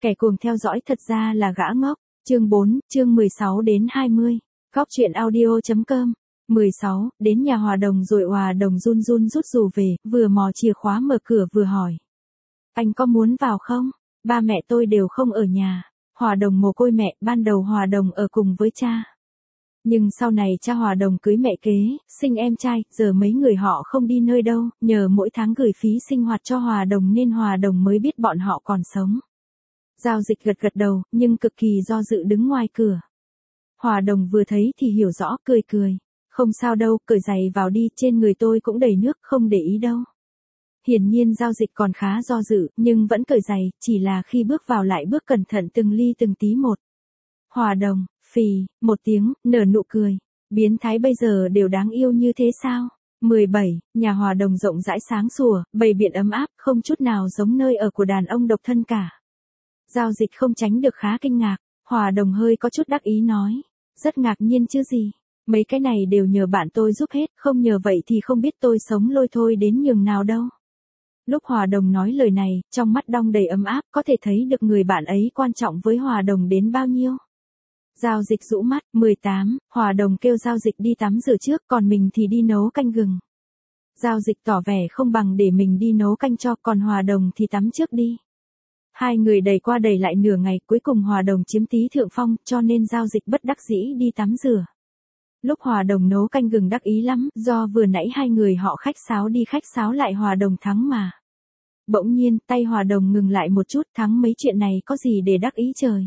Kẻ cuồng theo dõi thật ra là gã ngốc. Chương 4, chương 16 đến 20. Góc truyện audio.com. 16, đến nhà Hòa Đồng rồi Hòa Đồng run run rút rù về, vừa mò chìa khóa mở cửa vừa hỏi. Anh có muốn vào không? Ba mẹ tôi đều không ở nhà. Hòa Đồng mồ côi mẹ, ban đầu Hòa Đồng ở cùng với cha. Nhưng sau này cha Hòa Đồng cưới mẹ kế, sinh em trai, giờ mấy người họ không đi nơi đâu, nhờ mỗi tháng gửi phí sinh hoạt cho Hòa Đồng nên Hòa Đồng mới biết bọn họ còn sống. Giao Dịch gật gật đầu, nhưng cực kỳ do dự đứng ngoài cửa. Hòa Đồng vừa thấy thì hiểu rõ, cười cười. Không sao đâu, cởi giày vào đi, trên người tôi cũng đầy nước, không để ý đâu. Hiển nhiên Giao Dịch còn khá do dự, nhưng vẫn cởi giày, chỉ là khi bước vào lại bước cẩn thận từng ly từng tí một. Hòa Đồng, phì, một tiếng, nở nụ cười. Biến thái bây giờ đều đáng yêu như thế sao? 17, nhà Hòa Đồng rộng rãi sáng sủa, bày biện ấm áp, không chút nào giống nơi ở của đàn ông độc thân cả. Giao Dịch không tránh được khá kinh ngạc, Hòa Đồng hơi có chút đắc ý nói. Rất ngạc nhiên chứ gì, mấy cái này đều nhờ bạn tôi giúp hết, không nhờ vậy thì không biết tôi sống lôi thôi đến nhường nào đâu. Lúc Hòa Đồng nói lời này, trong mắt đong đầy ấm áp, có thể thấy được người bạn ấy quan trọng với Hòa Đồng đến bao nhiêu. Giao Dịch rũ mắt, 18, Hòa Đồng kêu Giao Dịch đi tắm rửa trước, còn mình thì đi nấu canh gừng. Giao Dịch tỏ vẻ không bằng để mình đi nấu canh cho, còn Hòa Đồng thì tắm trước đi. Hai người đẩy qua đẩy lại nửa ngày, cuối cùng Hòa Đồng chiếm tí thượng phong, cho nên Giao Dịch bất đắc dĩ đi tắm rửa. Lúc Hòa Đồng nấu canh gừng đắc ý lắm, do vừa nãy hai người họ khách sáo đi khách sáo lại Hòa Đồng thắng mà. Bỗng nhiên, tay Hòa Đồng ngừng lại một chút, thắng mấy chuyện này có gì để đắc ý trời.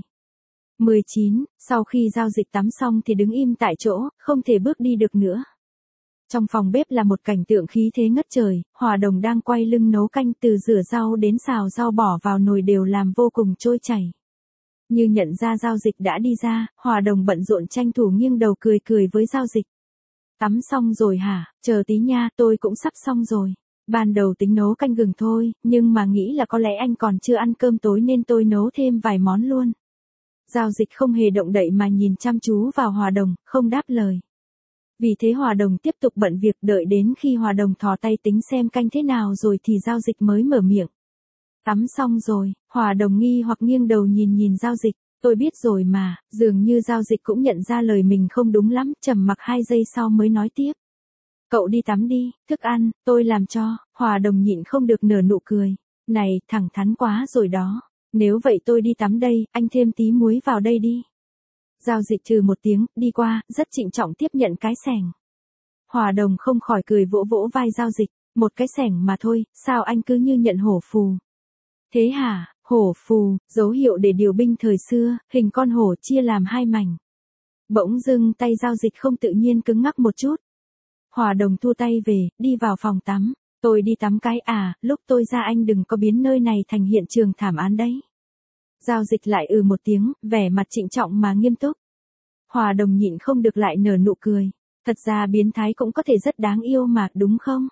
19, sau khi Giao Dịch tắm xong thì đứng im tại chỗ, không thể bước đi được nữa. Trong phòng bếp là một cảnh tượng khí thế ngất trời, Hòa Đồng đang quay lưng nấu canh, từ rửa rau đến xào rau bỏ vào nồi đều làm vô cùng trôi chảy. Như nhận ra Giao Dịch đã đi ra, Hòa Đồng bận rộn tranh thủ nghiêng đầu cười cười với Giao Dịch. Tắm xong rồi hả, chờ tí nha, tôi cũng sắp xong rồi. Ban đầu tính nấu canh gừng thôi, nhưng mà nghĩ là có lẽ anh còn chưa ăn cơm tối nên tôi nấu thêm vài món luôn. Giao Dịch không hề động đậy mà nhìn chăm chú vào Hòa Đồng, không đáp lời. Vì thế Hòa Đồng tiếp tục bận việc, đợi đến khi Hòa Đồng thò tay tính xem canh thế nào rồi thì Giao Dịch mới mở miệng. Tắm xong rồi, Hòa Đồng nghi hoặc nghiêng đầu nhìn Giao Dịch, tôi biết rồi mà, dường như Giao Dịch cũng nhận ra lời mình không đúng lắm, trầm mặc 2 giây sau mới nói tiếp. Cậu đi tắm đi, thức ăn, tôi làm cho. Hòa Đồng nhịn không được nở nụ cười. Này, thẳng thắn quá rồi đó. Nếu vậy tôi đi tắm đây, anh thêm tí muối vào đây đi. Giao Dịch trừ một tiếng, đi qua, rất trịnh trọng tiếp nhận cái xẻng. Hòa Đồng không khỏi cười vỗ vỗ vai Giao Dịch, một cái xẻng mà thôi, sao anh cứ như nhận hổ phù. Thế hả, hổ phù, dấu hiệu để điều binh thời xưa, hình con hổ chia làm 2 mảnh. Bỗng dưng tay Giao Dịch không tự nhiên cứng ngắc một chút. Hòa Đồng thu tay về, đi vào phòng tắm. Tôi đi tắm cái à, lúc tôi ra anh đừng có biến nơi này thành hiện trường thảm án đấy. Giao Dịch lại một tiếng, vẻ mặt trịnh trọng mà nghiêm túc. Hòa Đồng nhịn không được lại nở nụ cười. Thật ra biến thái cũng có thể rất đáng yêu mà, đúng không?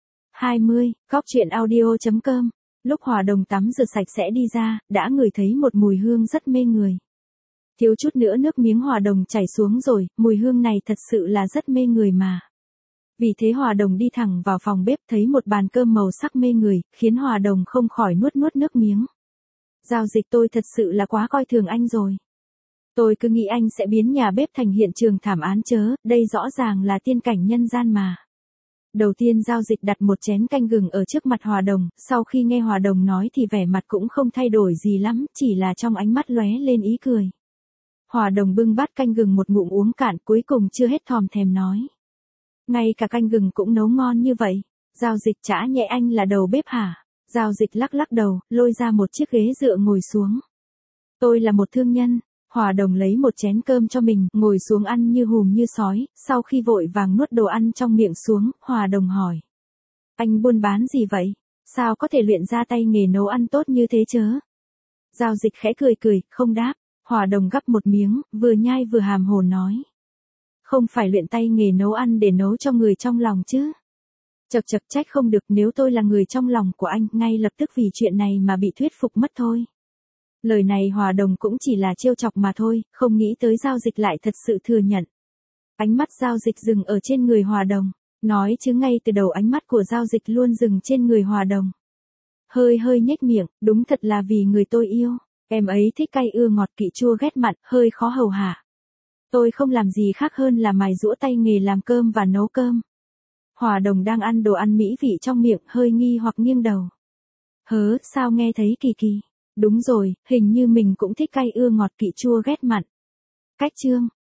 20, góc truyện audio.com. Lúc Hòa Đồng tắm rửa sạch sẽ đi ra, đã ngửi thấy một mùi hương rất mê người. Thiếu chút nữa nước miếng Hòa Đồng chảy xuống rồi, mùi hương này thật sự là rất mê người mà. Vì thế Hòa Đồng đi thẳng vào phòng bếp, thấy một bàn cơm màu sắc mê người, khiến Hòa Đồng không khỏi nuốt nước miếng. Giao Dịch, tôi thật sự là quá coi thường anh rồi. Tôi cứ nghĩ anh sẽ biến nhà bếp thành hiện trường thảm án chớ, đây rõ ràng là tiên cảnh nhân gian mà. Đầu tiên Giao Dịch đặt một chén canh gừng ở trước mặt Hòa Đồng, sau khi nghe Hòa Đồng nói thì vẻ mặt cũng không thay đổi gì lắm, chỉ là trong ánh mắt lóe lên ý cười. Hòa Đồng bưng bát canh gừng một ngụm uống cạn, cuối cùng chưa hết thòm thèm nói. Ngay cả canh gừng cũng nấu ngon như vậy. Giao Dịch, chả nhẽ anh là đầu bếp hả? Giao Dịch lắc lắc đầu, lôi ra một chiếc ghế dựa ngồi xuống. Tôi là một thương nhân. Hòa Đồng lấy một chén cơm cho mình, ngồi xuống ăn như hùm như sói, sau khi vội vàng nuốt đồ ăn trong miệng xuống, Hòa Đồng hỏi. Anh buôn bán gì vậy? Sao có thể luyện ra tay nghề nấu ăn tốt như thế chớ? Giao Dịch khẽ cười cười, không đáp. Hòa Đồng gắp một miếng, vừa nhai vừa hàm hồ nói. Không phải luyện tay nghề nấu ăn để nấu cho người trong lòng chứ? Chậc chậc, trách không được, nếu tôi là người trong lòng của anh, ngay lập tức vì chuyện này mà bị thuyết phục mất thôi. Lời này Hòa Đồng cũng chỉ là trêu chọc mà thôi, không nghĩ tới Giao Dịch lại thật sự thừa nhận. Ánh mắt Giao Dịch dừng ở trên người Hòa Đồng, nói chứ ngay từ đầu ánh mắt của Giao Dịch luôn dừng trên người Hòa Đồng. Hơi nhếch miệng, đúng thật là vì người tôi yêu. Em ấy thích cay ưa ngọt kỵ chua ghét mặn, hơi khó hầu hạ. Tôi không làm gì khác hơn là mài giũa tay nghề làm cơm và nấu cơm. Hòa Đồng đang ăn đồ ăn mỹ vị trong miệng, hơi nghi hoặc nghiêng đầu. Sao nghe thấy kỳ kỳ. Đúng rồi, hình như mình cũng thích cay ưa ngọt kỵ chua ghét mặn. Cách chương